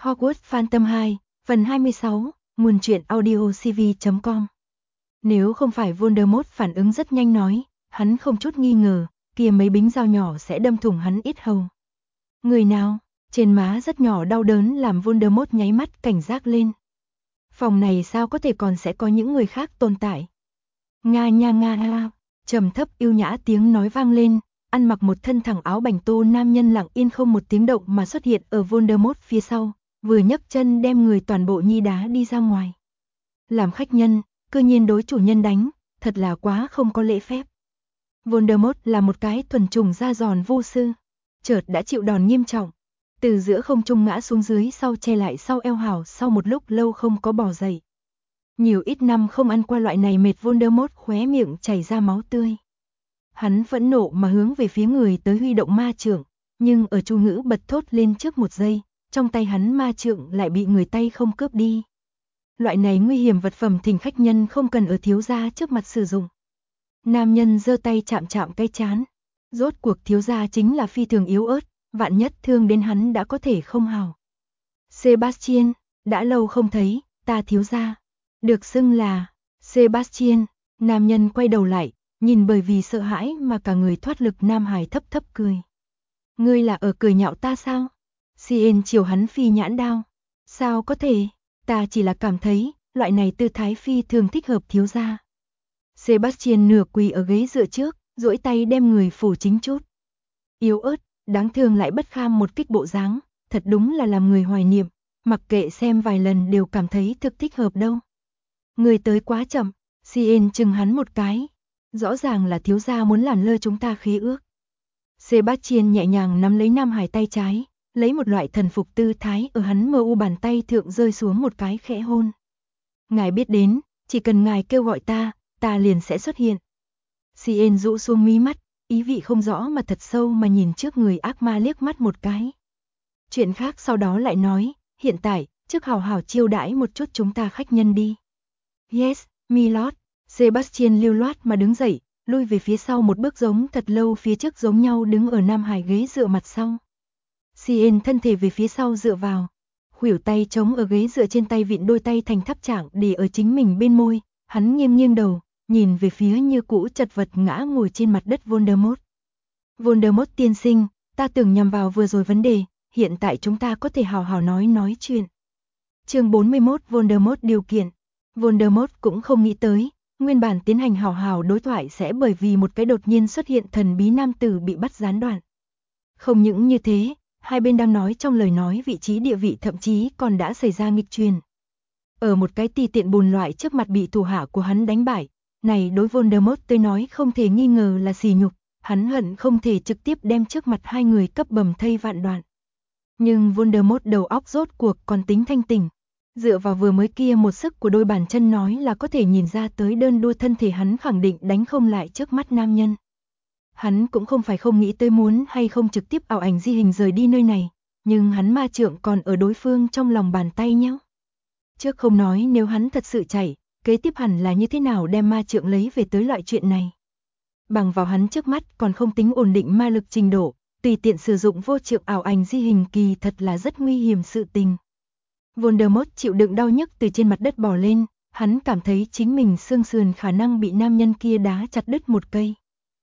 Hogwarts Phantom 2, phần 26, nguồn truyện audio cv.com. Nếu không phải Voldemort phản ứng rất nhanh nói, hắn không chút nghi ngờ, kia mấy bính dao nhỏ sẽ đâm thủng hắn yết hầu. Người nào? Trên má rất nhỏ đau đớn làm Voldemort nháy mắt cảnh giác lên. Phòng này sao có thể còn sẽ có những người khác tồn tại? Nga nha nga ha, trầm thấp yêu nhã tiếng nói vang lên, ăn mặc một thân thẳng áo bành tô nam nhân lặng yên không một tiếng động mà xuất hiện ở Voldemort phía sau, vừa nhấc chân đem người toàn bộ nhi đá đi ra ngoài. Làm khách nhân, cư nhiên đối chủ nhân đánh, thật là quá không có lễ phép. Voldemort là một cái thuần chủng da giòn vô sư, chợt đã chịu đòn nghiêm trọng, từ giữa không trung ngã xuống dưới sau che lại sau eo hào sau một lúc lâu không có bò dậy. Nhiều ít năm không ăn qua loại này mệt Voldemort khóe miệng chảy ra máu tươi. Hắn phẫn nộ mà hướng về phía người tới huy động ma trượng, nhưng ở chu ngữ bật thốt lên trước một giây, trong tay hắn ma trượng lại bị người tay không cướp đi. Loại này nguy hiểm vật phẩm thỉnh khách nhân không cần ở thiếu gia trước mặt sử dụng. Nam nhân giơ tay chạm chạm cái trán. Rốt cuộc thiếu gia chính là phi thường yếu ớt, vạn nhất thương đến hắn đã có thể không hào. Sebastian, đã lâu không thấy, ta thiếu gia. Được xưng là Sebastian. Nam nhân quay đầu lại, nhìn bởi vì sợ hãi mà cả người thoát lực nam hài thấp thấp cười. Ngươi là ở cười nhạo ta sao? Cien chiều hắn phi nhãn đao. Sao có thể, ta chỉ là cảm thấy, loại này tư thái phi thường thích hợp thiếu gia. Sebastian nửa quỳ ở ghế dựa trước, duỗi tay đem người phủ chính chút. Yếu ớt, đáng thương lại bất kham một kích bộ dáng, thật đúng là làm người hoài niệm, mặc kệ xem vài lần đều cảm thấy thực thích hợp đâu. Người tới quá chậm, Cien chừng hắn một cái. Rõ ràng là thiếu gia muốn làm lơ chúng ta khí ước. Sebastian nhẹ nhàng nắm lấy Nam Hải tay trái, lấy một loại thần phục tư thái ở hắn mờ u bàn tay thượng rơi xuống một cái khẽ hôn. Ngài biết đến, chỉ cần ngài kêu gọi ta liền sẽ xuất hiện. Cien rũ xuống mí mắt, ý vị không rõ mà thật sâu mà nhìn trước người ác ma liếc mắt một cái. Chuyện khác sau đó lại nói, hiện tại, trước hào hào chiêu đãi một chút chúng ta khách nhân đi. Yes, milord. Sebastian lưu loát mà đứng dậy, lui về phía sau một bước giống thật lâu phía trước giống nhau đứng ở Nam Hải ghế dựa mặt sau. Cien thân thể về phía sau dựa vào, khuỷu tay chống ở ghế dựa trên tay vịn đôi tay thành tháp trạng để ở chính mình bên môi, hắn nghiêng đầu, nhìn về phía như cũ chật vật ngã ngồi trên mặt đất Voldemort. Voldemort tiên sinh, ta tưởng nhằm vào vừa rồi vấn đề, hiện tại chúng ta có thể hào hào nói chuyện. Chương 41 Voldemort điều kiện. Voldemort cũng không nghĩ tới, nguyên bản tiến hành hào hào đối thoại sẽ bởi vì một cái đột nhiên xuất hiện thần bí nam tử bị bắt gián đoạn. Không những như thế, hai bên đang nói trong lời nói vị trí địa vị thậm chí còn đã xảy ra nghịch truyền. Ở một cái tùy tiện bùn loại trước mặt bị thủ hạ của hắn đánh bại, này đối Voldemort tới nói không thể nghi ngờ là sỉ nhục, hắn hận không thể trực tiếp đem trước mặt hai người cấp bầm thây vạn đoạn. Nhưng Voldemort đầu óc rốt cuộc còn tính thanh tỉnh. Dựa vào vừa mới kia một sức của đôi bàn chân nói là có thể nhìn ra tới đơn đua thân thể hắn khẳng định đánh không lại trước mắt nam nhân. Hắn cũng không phải không nghĩ tới muốn hay không trực tiếp ảo ảnh di hình rời đi nơi này, nhưng hắn ma trượng còn ở đối phương trong lòng bàn tay nhé. Trước không nói nếu hắn thật sự chạy, kế tiếp hẳn là như thế nào đem ma trượng lấy về tới loại chuyện này. Bằng vào hắn trước mắt còn không tính ổn định ma lực trình độ, tùy tiện sử dụng vô trượng ảo ảnh di hình kỳ thật là rất nguy hiểm sự tình. Voldemort chịu đựng đau nhức từ trên mặt đất bò lên, hắn cảm thấy chính mình xương sườn khả năng bị nam nhân kia đá chặt đứt một cây.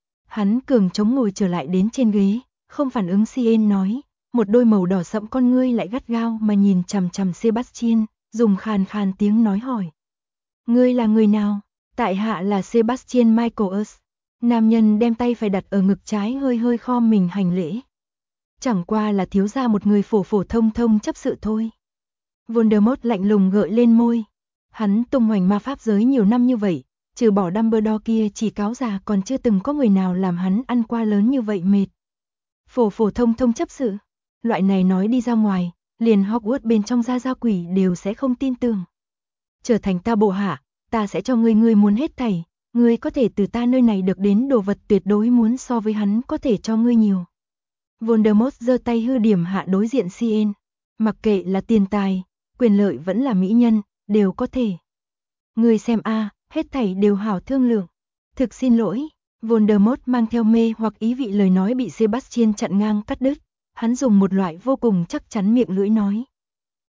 Hắn cường chống ngồi trở lại đến trên ghế, không phản ứng Cien nói, một đôi màu đỏ sẫm con ngươi lại gắt gao mà nhìn chằm chằm Sebastian, dùng khàn khàn tiếng nói hỏi. Ngươi là người nào? Tại hạ là Sebastian Michaels. Nam nhân đem tay phải đặt ở ngực trái hơi hơi khom mình hành lễ. Chẳng qua là thiếu gia một người phổ phổ thông thông chấp sự thôi. Voldemort lạnh lùng gợi lên môi. Hắn tung hoành ma pháp giới nhiều năm như vậy, trừ bỏ Dumbledore kia chỉ cáo già còn chưa từng có người nào làm hắn ăn qua lớn như vậy mệt. Phổ phổ thông thông chấp sự, loại này nói đi ra ngoài, liền Hogwarts bên trong gia quỷ đều sẽ không tin tưởng. Trở thành ta bộ hạ, ta sẽ cho ngươi muốn hết thảy, ngươi có thể từ ta nơi này được đến đồ vật tuyệt đối muốn so với hắn có thể cho ngươi nhiều. Voldemort giơ tay hư điểm hạ đối diện Cien, mặc kệ là tiền tài, quyền lợi vẫn là mỹ nhân, đều có thể. Ngươi xem hết thảy đều hảo thương lượng. Thực xin lỗi, Voldemort mang theo mê hoặc ý vị lời nói bị Sebastian chặn ngang cắt đứt, hắn dùng một loại vô cùng chắc chắn miệng lưỡi nói.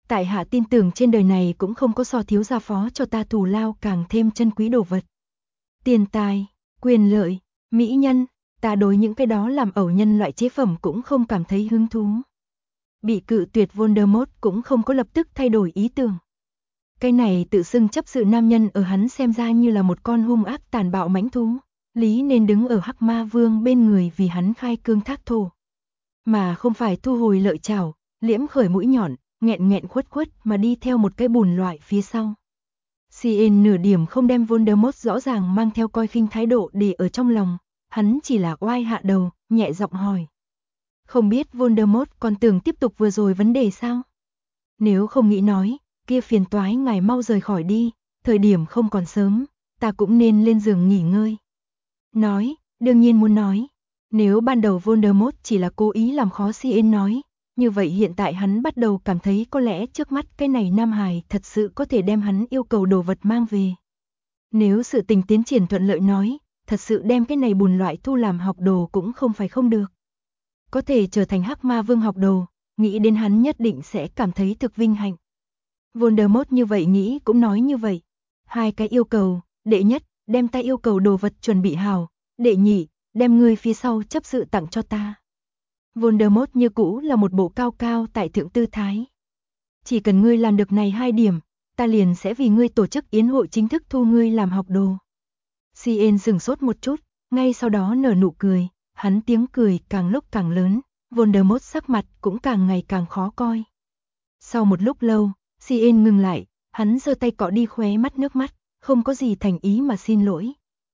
Tại hạ tin tưởng trên đời này cũng không có so thiếu gia phó cho ta thù lao càng thêm chân quý đồ vật. Tiền tài, quyền lợi, mỹ nhân, ta đối những cái đó làm ẩu nhân loại chế phẩm cũng không cảm thấy hứng thú. Bị cự tuyệt Voldemort cũng không có lập tức thay đổi ý tưởng. Cái này tự xưng chấp sự nam nhân ở hắn xem ra như là một con hung ác tàn bạo mãnh thú, lý nên đứng ở Hắc Ma Vương bên người vì hắn khai cương thác thổ. Mà không phải thu hồi lợi chảo, liễm khởi mũi nhọn, nghẹn nghẹn khuất khuất mà đi theo một cái bùn loại phía sau. Cien nửa điểm không đem Voldemort rõ ràng mang theo coi khinh thái độ để ở trong lòng, hắn chỉ là oai hạ đầu, nhẹ giọng hỏi. Không biết Voldemort còn tưởng tiếp tục vừa rồi vấn đề sao? Nếu không nghĩ nói, kia phiền toái ngài mau rời khỏi đi, thời điểm không còn sớm, ta cũng nên lên giường nghỉ ngơi. Nói, đương nhiên muốn nói. Nếu ban đầu Voldemort chỉ là cố ý làm khó Cien nói, như vậy hiện tại hắn bắt đầu cảm thấy có lẽ trước mắt cái này nam hài thật sự có thể đem hắn yêu cầu đồ vật mang về. Nếu sự tình tiến triển thuận lợi nói, thật sự đem cái này bùn loại thu làm học đồ cũng không phải không được. Có thể trở thành Hắc Ma Vương học đồ, nghĩ đến hắn nhất định sẽ cảm thấy thực vinh hạnh. Voldemort như vậy nghĩ cũng nói như vậy. Hai cái yêu cầu, đệ nhất, đem ta yêu cầu đồ vật chuẩn bị hào, đệ nhị, đem ngươi phía sau chấp sự tặng cho ta. Voldemort như cũ là một bộ cao cao tại thượng tư thái. Chỉ cần ngươi làm được này hai điểm, ta liền sẽ vì ngươi tổ chức yến hội chính thức thu ngươi làm học đồ. Cien sửng sốt một chút, ngay sau đó nở nụ cười, hắn tiếng cười càng lúc càng lớn, Voldemort sắc mặt cũng càng ngày càng khó coi. Sau một lúc lâu, Cien ngừng lại, hắn giơ tay cọ đi khóe mắt nước mắt, không có gì thành ý mà xin lỗi.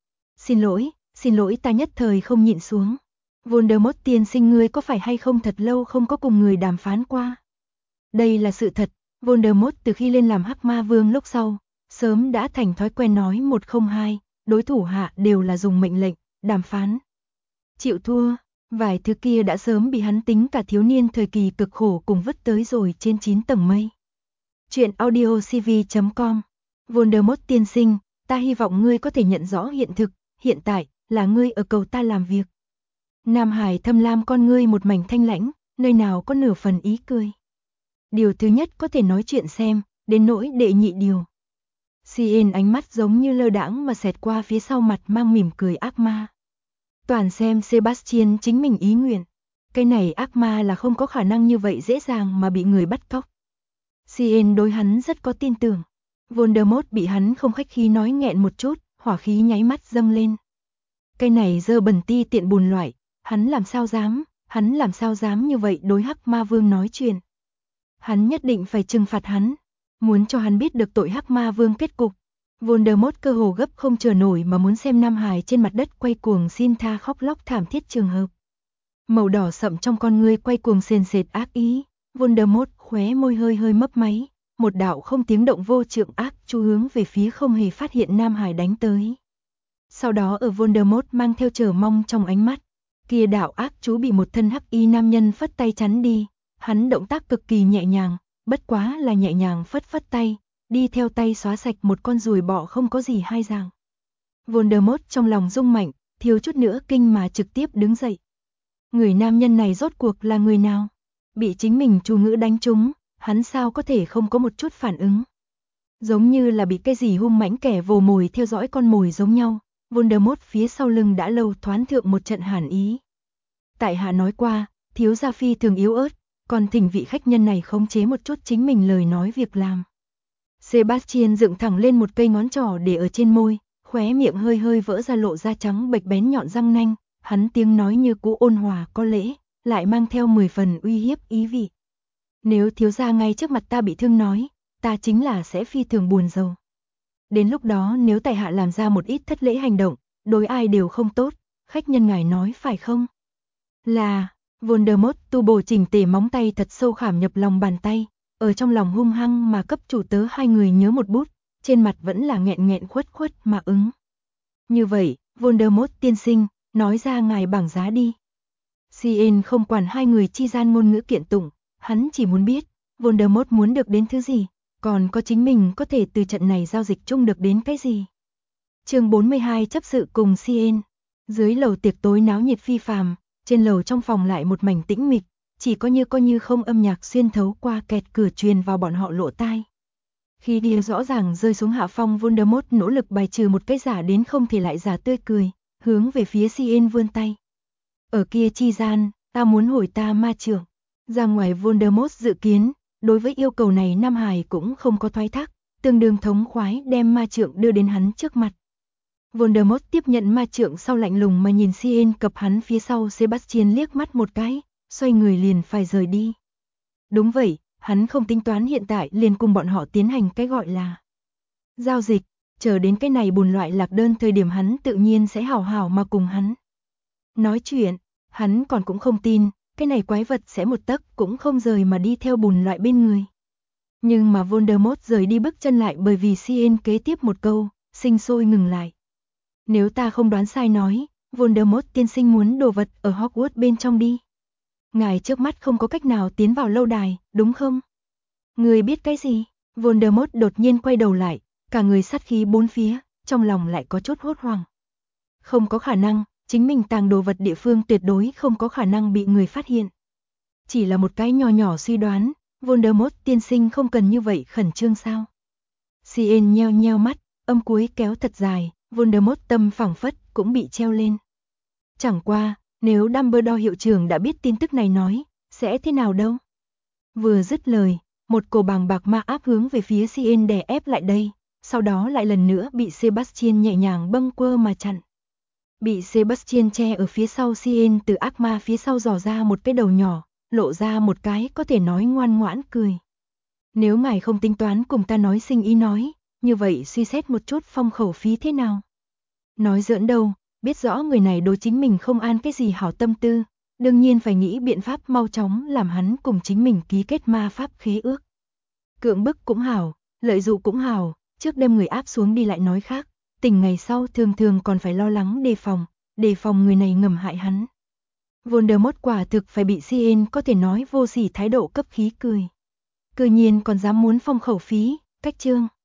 Xin lỗi ta nhất thời không nhịn xuống. Voldemort tiên sinh ngươi có phải hay không thật lâu không có cùng người đàm phán qua? Đây là sự thật, Voldemort từ khi lên làm Hắc Ma Vương lúc sau, sớm đã thành thói quen nói 102, đối thủ hạ đều là dùng mệnh lệnh, đàm phán. Chịu thua, vài thứ kia đã sớm bị hắn tính cả thiếu niên thời kỳ cực khổ cùng vứt tới rồi trên 9 tầng mây. Chuyện audiocv.com. Voldemort tiên sinh, ta hy vọng ngươi có thể nhận rõ hiện thực, hiện tại là ngươi ở cầu ta làm việc. Nam Hải thâm lam con ngươi một mảnh thanh lãnh, nơi nào có nửa phần ý cười. Điều thứ nhất có thể nói chuyện xem, đến nỗi đệ nhị điều. Cien ánh mắt giống như lơ đãng mà xẹt qua phía sau mặt mang mỉm cười ác ma. Toàn xem Sebastian chính mình ý nguyện. Cái này ác ma là không có khả năng như vậy dễ dàng mà bị người bắt cóc. Cien đối hắn rất có tin tưởng. Voldemort bị hắn không khách khí nói nghẹn một chút, hỏa khí nháy mắt dâng lên. Cái này dơ bẩn ti tiện bùn loại, hắn làm sao dám như vậy đối Hắc Ma Vương nói chuyện. Hắn nhất định phải trừng phạt hắn, muốn cho hắn biết được tội Hắc Ma Vương kết cục. Voldemort cơ hồ gấp không chờ nổi mà muốn xem Nam Hải trên mặt đất quay cuồng xin tha khóc lóc thảm thiết trường hợp. Màu đỏ sậm trong con ngươi quay cuồng sền sệt ác ý, Voldemort khóe môi hơi hơi mấp máy, một đạo không tiếng động vô trượng ác chú hướng về phía không hề phát hiện Nam Hải đánh tới. Sau đó ở Voldemort mang theo chờ mong trong ánh mắt, kia đạo ác chú bị một thân hắc y nam nhân phất tay chắn đi, hắn động tác cực kỳ nhẹ nhàng, bất quá là nhẹ nhàng phất phất tay, đi theo tay xóa sạch một con ruồi bọ không có gì hai dạng. Voldemort trong lòng rung mạnh, thiếu chút nữa kinh mà trực tiếp đứng dậy. Người nam nhân này rốt cuộc là người nào? Bị chính mình chú ngữ đánh trúng, hắn sao có thể không có một chút phản ứng? Giống như là bị cái gì hung mãnh kẻ vồ mồi theo dõi con mồi giống nhau, Voldemort phía sau lưng đã lâu thoán thượng một trận hàn ý. Tại hạ nói qua, thiếu gia phi thường yếu ớt, còn thỉnh vị khách nhân này khống chế một chút chính mình lời nói việc làm. Sebastian dựng thẳng lên một cây ngón trỏ để ở trên môi, khóe miệng hơi hơi vỡ ra lộ ra trắng bệch bén nhọn răng nanh, hắn tiếng nói như cũ ôn hòa có lễ, lại mang theo 10 phần uy hiếp ý vị. Nếu thiếu gia ngay trước mặt ta bị thương nói, ta chính là sẽ phi thường buồn rầu. Đến lúc đó nếu tại hạ làm ra một ít thất lễ hành động, đối ai đều không tốt, khách nhân ngài nói phải không? Là, Voldemort tu bổ chỉnh tề móng tay thật sâu khảm nhập lòng bàn tay, ở trong lòng hung hăng mà cấp chủ tớ hai người nhớ một bút, trên mặt vẫn là nghẹn nghẹn khuất khuất mà ứng. Như vậy, Voldemort tiên sinh, nói ra ngài bảng giá đi. Cien không quản hai người chi gian ngôn ngữ kiện tụng, hắn chỉ muốn biết, Voldemort muốn được đến thứ gì, còn có chính mình có thể từ trận này giao dịch chung được đến cái gì. Chương 42 chấp sự cùng Cien. Dưới lầu tiệc tối náo nhiệt phi phàm, trên lầu trong phòng lại một mảnh tĩnh mịch, chỉ có như không âm nhạc xuyên thấu qua kẹt cửa truyền vào bọn họ lỗ tai. Khi đi rõ ràng rơi xuống hạ phong, Voldemort nỗ lực bài trừ một cái giả đến không thể lại giả tươi cười, hướng về phía Cien vươn tay. Ở kia chi gian, ta muốn hồi ta ma trượng. Ra ngoài Voldemort dự kiến, đối với yêu cầu này Nam Hải cũng không có thoái thác, tương đương thống khoái đem ma trượng đưa đến hắn trước mặt. Voldemort tiếp nhận ma trượng sau lạnh lùng mà nhìn Cien cập hắn phía sau Sebastian liếc mắt một cái, xoay người liền phải rời đi. Đúng vậy, hắn không tính toán hiện tại liền cùng bọn họ tiến hành cái gọi là giao dịch, chờ đến cái này bùn loại lạc đơn thời điểm hắn tự nhiên sẽ hảo hảo mà cùng hắn nói chuyện, hắn còn cũng không tin, cái này quái vật sẽ một tấc cũng không rời mà đi theo bùn loại bên người. Nhưng mà Voldemort rời đi bước chân lại bởi vì Cien kế tiếp một câu, sinh sôi ngừng lại. Nếu ta không đoán sai nói, Voldemort tiên sinh muốn đồ vật ở Hogwarts bên trong đi. Ngài trước mắt không có cách nào tiến vào lâu đài, đúng không? Người biết cái gì? Voldemort đột nhiên quay đầu lại, cả người sát khí bốn phía, trong lòng lại có chút hốt hoảng. Không có khả năng, chính mình tàng đồ vật địa phương tuyệt đối không có khả năng bị người phát hiện. Chỉ là một cái nhỏ suy đoán, Voldemort tiên sinh không cần như vậy khẩn trương sao? Cien nheo nheo mắt, âm cuối kéo thật dài, Voldemort tâm phảng phất cũng bị treo lên. Chẳng qua, nếu Dumbledore hiệu trưởng đã biết tin tức này nói, sẽ thế nào đâu? Vừa dứt lời, một cổ bàng bạc ma áp hướng về phía Cien đè ép lại đây, sau đó lại lần nữa bị Sebastian nhẹ nhàng bâng quơ mà chặn. Bị Sebastian che ở phía sau, Cien từ ác ma phía sau dò ra một cái đầu nhỏ, lộ ra một cái có thể nói ngoan ngoãn cười. Nếu ngài không tính toán cùng ta nói sinh ý nói, như vậy suy xét một chút phong khẩu phí thế nào? Nói giỡn đâu, biết rõ người này đối chính mình không an cái gì hảo tâm tư, đương nhiên phải nghĩ biện pháp mau chóng làm hắn cùng chính mình ký kết ma pháp khế ước. Cưỡng bức cũng hảo, lợi dụng cũng hảo, trước đem người áp xuống đi lại nói khác, tỉnh ngày sau thường thường còn phải lo lắng đề phòng người này ngầm hại hắn. Voldemort quả thực phải bị Cien có thể nói vô sỉ thái độ cấp khí cười. Cư nhiên còn dám muốn phong khẩu phí, cách chương.